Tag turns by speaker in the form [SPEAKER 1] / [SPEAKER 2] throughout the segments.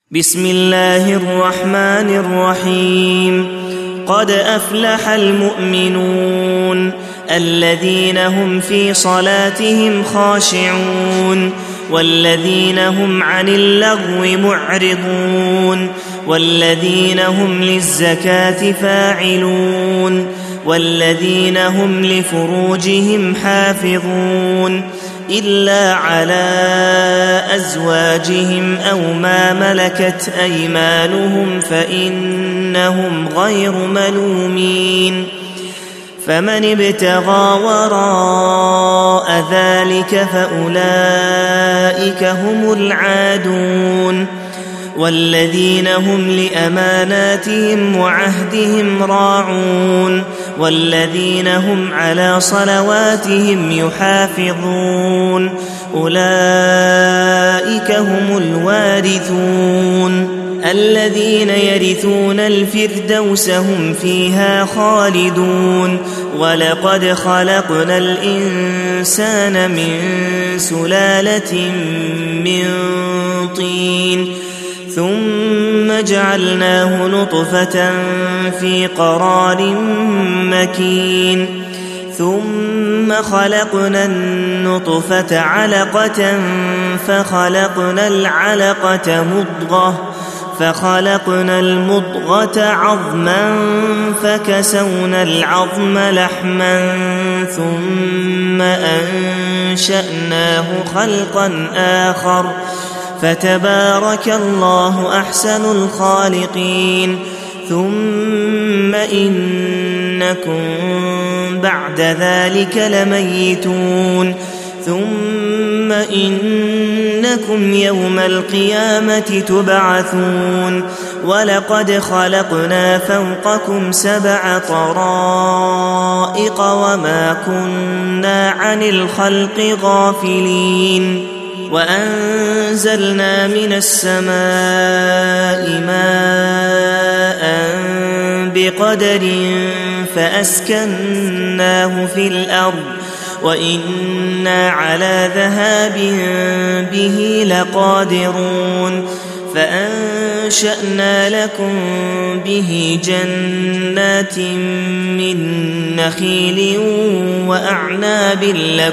[SPEAKER 1] بسم الله الرحمن الرحيم. قد أفلح المؤمنون الذين هم في صلاتهم خاشعون والذين هم عن اللغو معرضون والذين هم للزكاة فاعلون والذين هم لفروجهم حافظون إلا على أزواجهم أو ما ملكت أيمانهم فإنهم غير ملومين. فمن ابتغى وراء ذلك فأولئك هم العادون. والذين هم لأماناتهم وعهدهم راعون والذين هم على صلواتهم يحافظون أولئك هم الوارثون الذين يرثون الفردوس هم فيها خالدون. ولقد خلقنا الإنسان من سلالة من طين ثم جعلناه نطفة في قرار مكين ثم خلقنا النطفة علقة فخلقنا العلقة مضغة فخلقنا المضغة عظما فكسونا العظم لحما ثم أنشأناه خلقا آخر فتبارك الله أحسن الخالقين. ثم إنكم بعد ذلك لميتون ثم إنكم يوم القيامة تبعثون. ولقد خلقنا فوقكم 7 طرائق وما كنا عن الخلق غافلين. وأنزلنا من السماء ماء بقدر فأسكناه في الأرض وإنا على ذهاب به لقادرون. فأنشأنا لكم به جنات من نخيل وأعناب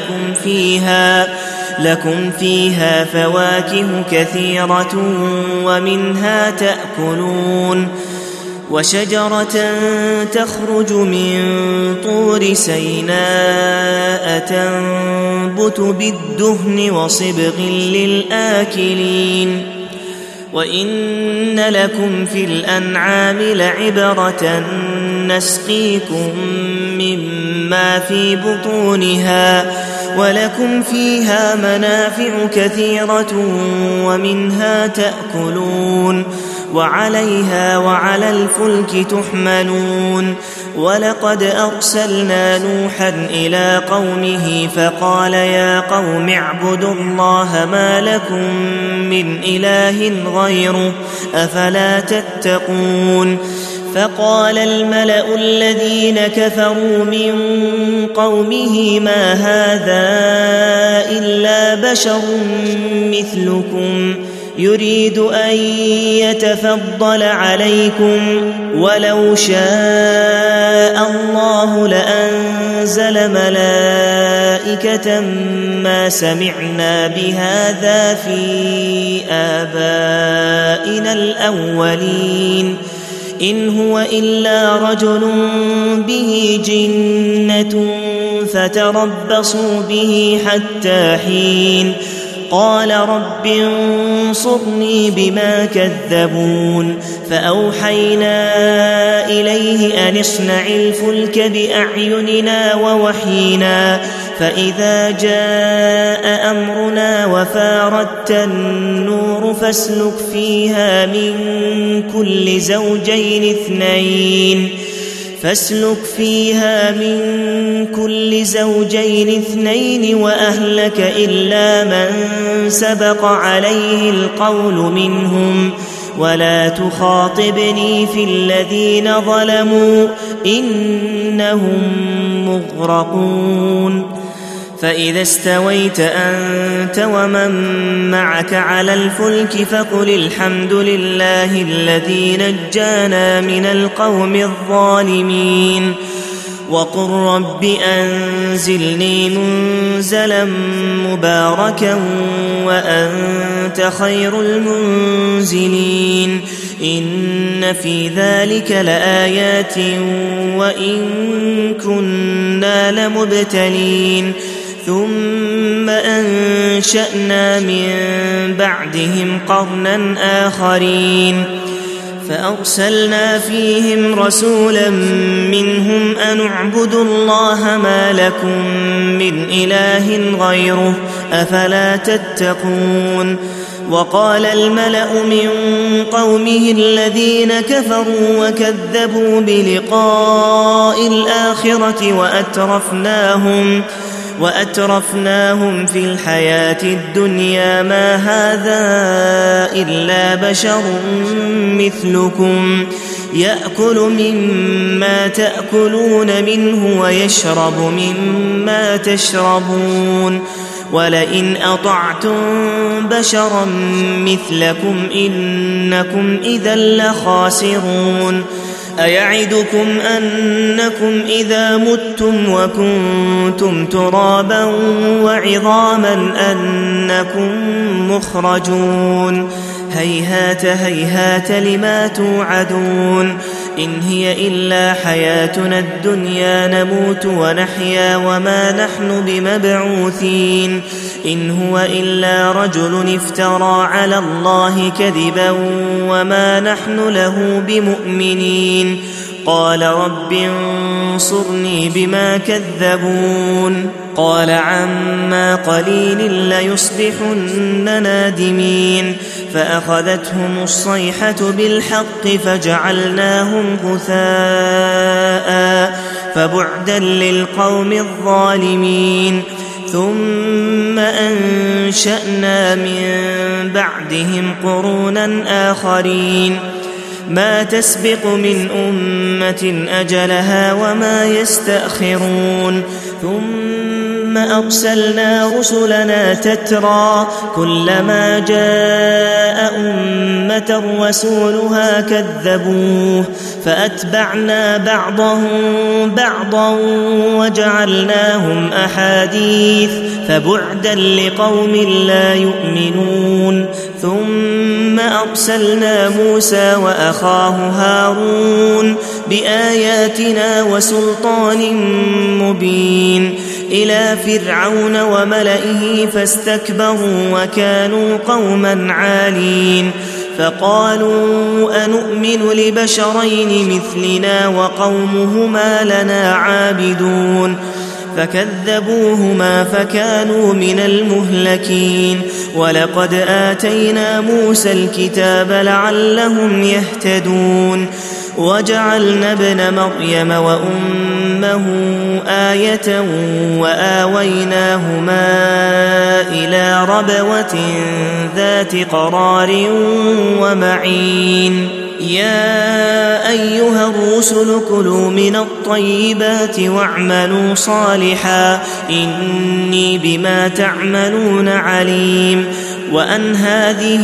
[SPEAKER 1] لكم فيها فواكه كثيرة ومنها تأكلون. وشجرة تخرج من طور سيناء تنبت بالدهن وصبغ للآكلين. وإن لكم في الأنعام لعبرة نسقيكم مما في بطونها ولكم فيها منافع كثيرة ومنها تأكلون وعليها وعلى الفلك تحملون. ولقد أرسلنا نوحا إلى قومه فقال يا قوم اعبدوا الله ما لكم من إله غيره أفلا تتقون. فقال الملأ الذين كفروا من قومه ما هذا إلا بشر مثلكم يريد أن يتفضل عليكم ولو شاء الله لأنزل ملائكة ما سمعنا بهذا في آبائنا الأولين إن هو إلا رجل به جنة فتربصوا به حتى حين. قال رب انصرني بما كذبون. فأوحينا إليه أن اصنع الفلك بأعيننا ووحينا فإذا جاء أمرنا وفاردت النور فاسلك فيها من كل زوجين اثنين وأهلك إلا من سبق عليه القول منهم ولا تخاطبني في الذين ظلموا إنهم مغرقون. فإذا استويت أنت ومن معك على الفلك فقل الحمد لله الذي نجانا من القوم الظالمين وقل رب أنزلني منزلا مباركا وأنت خير المنزلين إن في ذلك لآيات وإن كنا لمبتلين ثم أنشأنا من بعدهم قرنا آخرين فأرسلنا فيهم رسولا منهم أن اعبدوا الله ما لكم من إله غيره أفلا تتقون وقال الملأ من قومه الذين كفروا وكذبوا بلقاء الآخرة وأترفناهم في الحياة الدنيا ما هذا إلا بشر مثلكم يأكل مما تأكلون منه ويشرب مما تشربون ولئن أطعتم بشرا مثلكم إنكم إذا لخاسرون أيعدكم أنكم إذا متم وكنتم ترابا وعظاما أنكم مخرجون هيهات هيهات لما توعدون إن هي إلا حياتنا الدنيا نموت ونحيا وما نحن بمبعوثين إن هو إلا رجل افترى على الله كذبا وما نحن له بمؤمنين قال رب انصرني بما كذبون قال عما قليل ليصبحن نادمين فأخذتهم الصيحة بالحق فجعلناهم غثاء فبعدا للقوم الظالمين ثم أنشأنا من بعدهم قرونا آخرين ما تسبق من أمة أجلها وما يستأخرون ثم أرسلنا رسلنا تترى كلما جاء أمة رسولها كذبوه فأتبعنا بعضهم بعضا وجعلناهم أحاديث فبعدا لقوم لا يؤمنون ثم أرسلنا موسى وأخاه هارون بآياتنا وسلطان مبين إلى فرعون وملئه فاستكبروا وكانوا قوما عالين فقالوا أنؤمن لبشرين مثلنا وقومهما لنا عابدون فكذبوهما فكانوا من المهلكين ولقد آتينا موسى الكتاب لعلهم يهتدون وجعلنا ابن مريم وأمه آية وآويناهما إلى ربوة ذات قرار ومعين يا أيها الرسل كلوا من الطيبات واعملوا صالحا إني بما تعملون عليم وأن هذه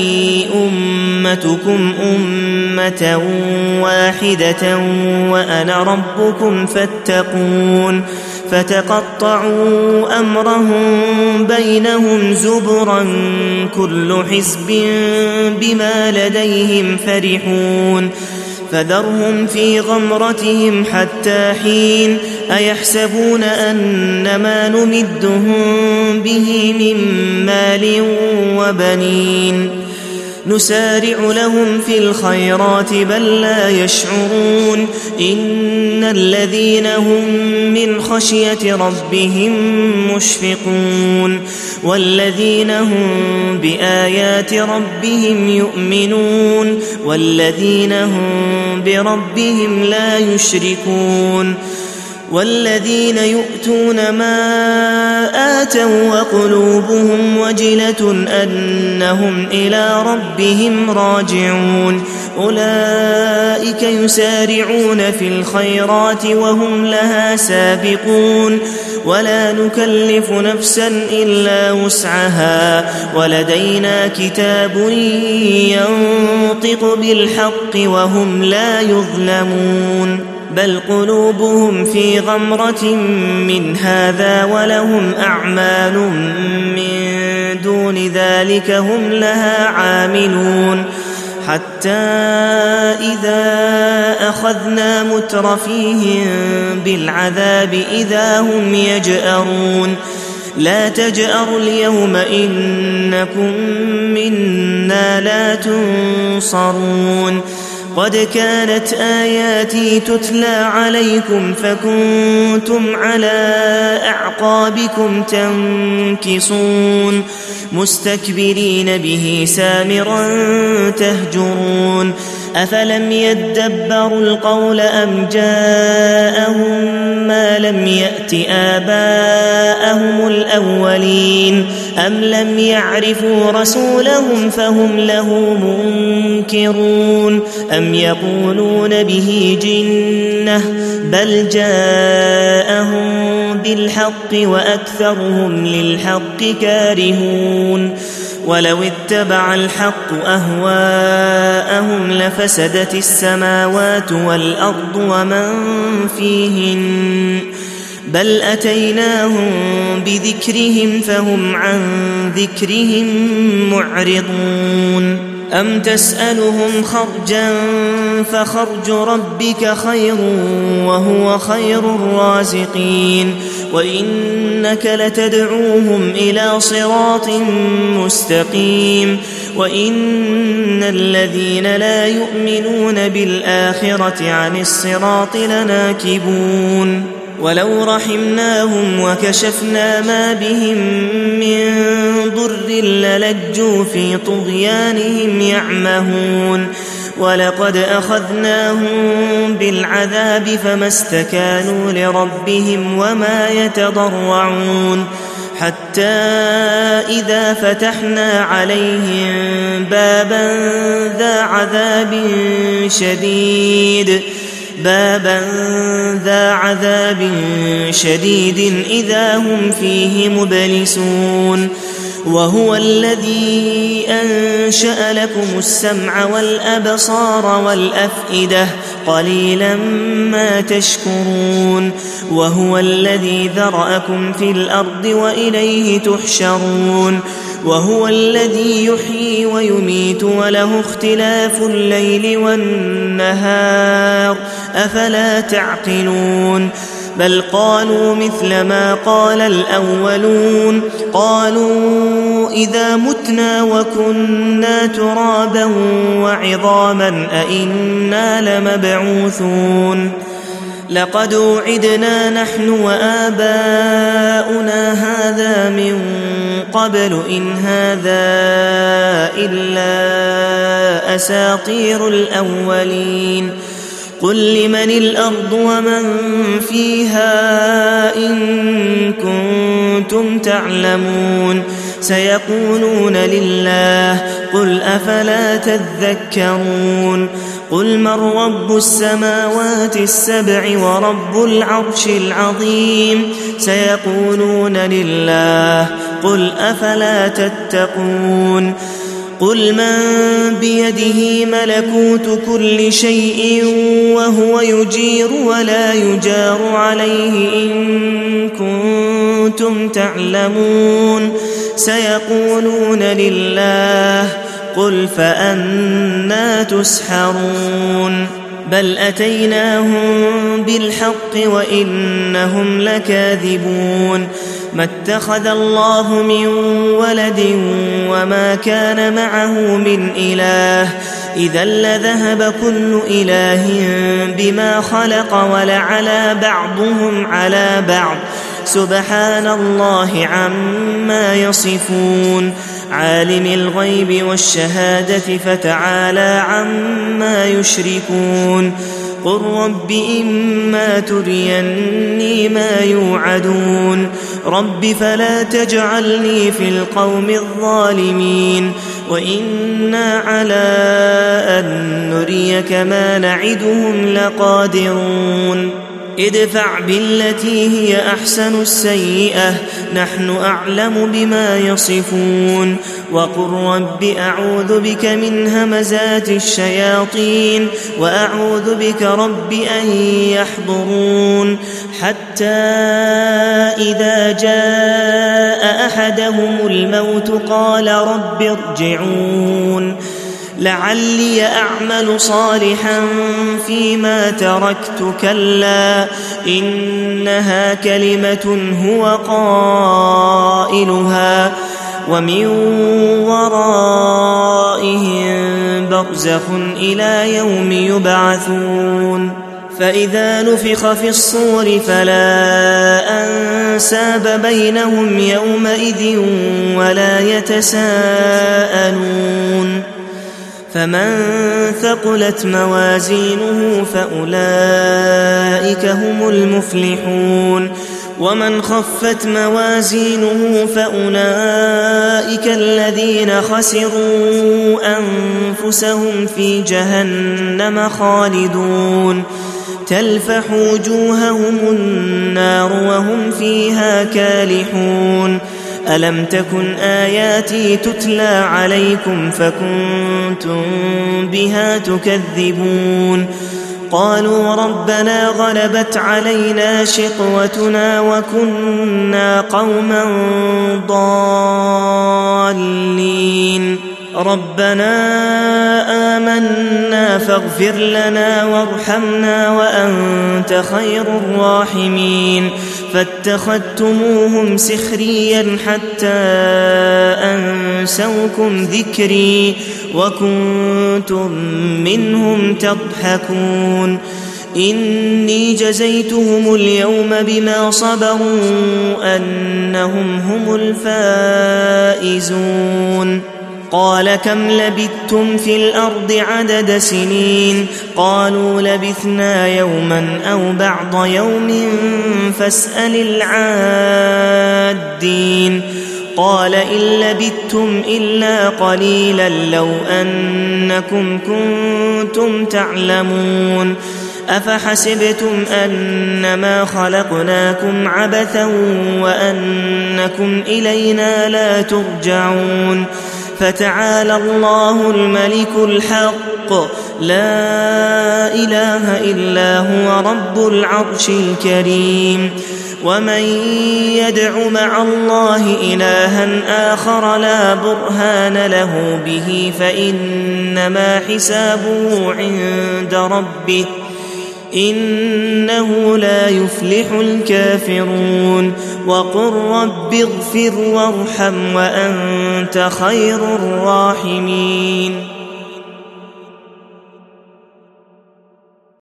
[SPEAKER 1] أمتكم أمة واحدة وأنا ربكم فاتقون فتقطعوا أمرهم بينهم زبرا كل حزب بما لديهم فرحون فذرهم في غمرتهم حتى حين أيحسبون أن ما نمدهم به من مال وبنين نسارع لهم في الخيرات بل لا يشعرون إن الذين هم من خشية ربهم مشفقون والذين هم بآيات ربهم يؤمنون والذين هم بربهم لا يشركون والذين يؤتون ما آتوا وقلوبهم وجلة أنهم إلى ربهم راجعون أولئك يسارعون في الخيرات وهم لها سابقون ولا نكلف نفسا إلا وسعها ولدينا كتاب ينطق بالحق وهم لا يظلمون بل قلوبهم في غمرة من هذا ولهم أعمال من دون ذلك هم لها عاملون حتى إذا أخذنا مترفيهم بالعذاب إذا هم يجأرون لا تجأروا اليوم إنكم منا لا تنصرون قد كانت آياتي تتلى عليكم فكنتم على أعقابكم تنكصون مستكبرين به سامرا تهجرون أفلم يدبروا القول أم جاءهم ما لم يأت آباءهم الأولين أم لم يعرفوا رسولهم فهم له منكرون أم يقولون به جنة بل جاءهم بالحق وأكثرهم للحق كارهون ولو اتبع الحق أهواءهم لفسدت السماوات والأرض ومن فيهن بل أتيناهم بذكرهم فهم عن ذكرهم معرضون أم تسألهم خرجا فخرج ربك خير وهو خير الرازقين وإنك لتدعوهم إلى صراط مستقيم وإن الذين لا يؤمنون بالآخرة عن الصراط لناكبون ولو رحمناهم وكشفنا ما بهم من ضر للجوا في طغيانهم يعمهون ولقد أخذناهم بالعذاب فما استكانوا لربهم وما يتضرعون حتى إذا فتحنا عليهم بابا ذا عذاب شديد إذا هم فيه مبلسون وهو الذي أنشأ لكم السمع والأبصار والأفئدة قليلا ما تشكرون وهو الذي ذرأكم في الأرض وإليه تحشرون وهو الذي يحيي ويميت وله اختلاف الليل والنهار أفلا تعقلون بل قالوا مثل ما قال الأولون قالوا إذا متنا وكنا ترابا وعظاما أئنا لمبعوثون لقد وعدنا نحن وآباؤنا هذا من قبل إن هذا إلا أساطير الأولين قل لمن الأرض ومن فيها إن كنتم تعلمون سيقولون لله قل أفلا تذكرون قل من رب السماوات السبع ورب العرش العظيم سيقولون لله قل أفلا تتقون قل من بيده ملكوت كل شيء وهو يجير ولا يجار عليه إن كنتم تعلمون سيقولون لله قل فأنا تسحرون بل أتيناهم بالحق وإنهم لكاذبون ما اتخذ الله من ولد وما كان معه من إله إذا لذهب كل إله بما خلق ولعلى بعضهم على بعض سبحان الله عما يصفون عالم الغيب والشهادة فتعالى عما يشركون قل رب إما تريني ما يوعدون رب فلا تجعلني في القوم الظالمين وإنا على أن نريك ما نعدهم لقادرون ادفع بالتي هي أحسن السيئة نحن أعلم بما يصفون وقل رب أعوذ بك من همزات الشياطين وأعوذ بك رب أن يحضرون حتى إذا جاء أحدهم الموت قال رب ارجعون لعلي أعمل صالحا فيما تركت كلا إنها كلمة هو قائلها ومن ورائهم برزخ إلى يوم يبعثون فإذا نفخ في الصور فلا أنساب بينهم يومئذ ولا يتساءلون فمن ثقلت موازينه فأولئك هم المفلحون ومن خفت موازينه فأولئك الذين خسروا أنفسهم في جهنم خالدون تلفح وجوههم النار وهم فيها كالحون ألم تكن آياتي تتلى عليكم فكنتم بها تكذبون قالوا ربنا غلبت علينا شقوتنا وكنا قوما ضالين ربنا آمنا فاغفر لنا وارحمنا وأنت خير الراحمين فاتخذتموهم سخريا حتى أنسوكم ذكري وكنتم منهم تضحكون إني جزيتهم اليوم بما صبروا أنهم هم الفائزون قال كم لبثتم في الأرض عدد سنين قالوا لبثنا يوما أو بعض يوم فاسأل العادين قال إن لبثتم إلا قليلا لو أنكم كنتم تعلمون أفحسبتم أنما خلقناكم عبثا وأنكم إلينا لا ترجعون فتعالى الله الملك الحق لا إله إلا هو رب العرش الكريم ومن يدع مع الله إلها آخر لا برهان له به فإنما حسابه عند ربه إنه لا يفلح الكافرون وقل رب اغفر وارحم وأنت خير الراحمين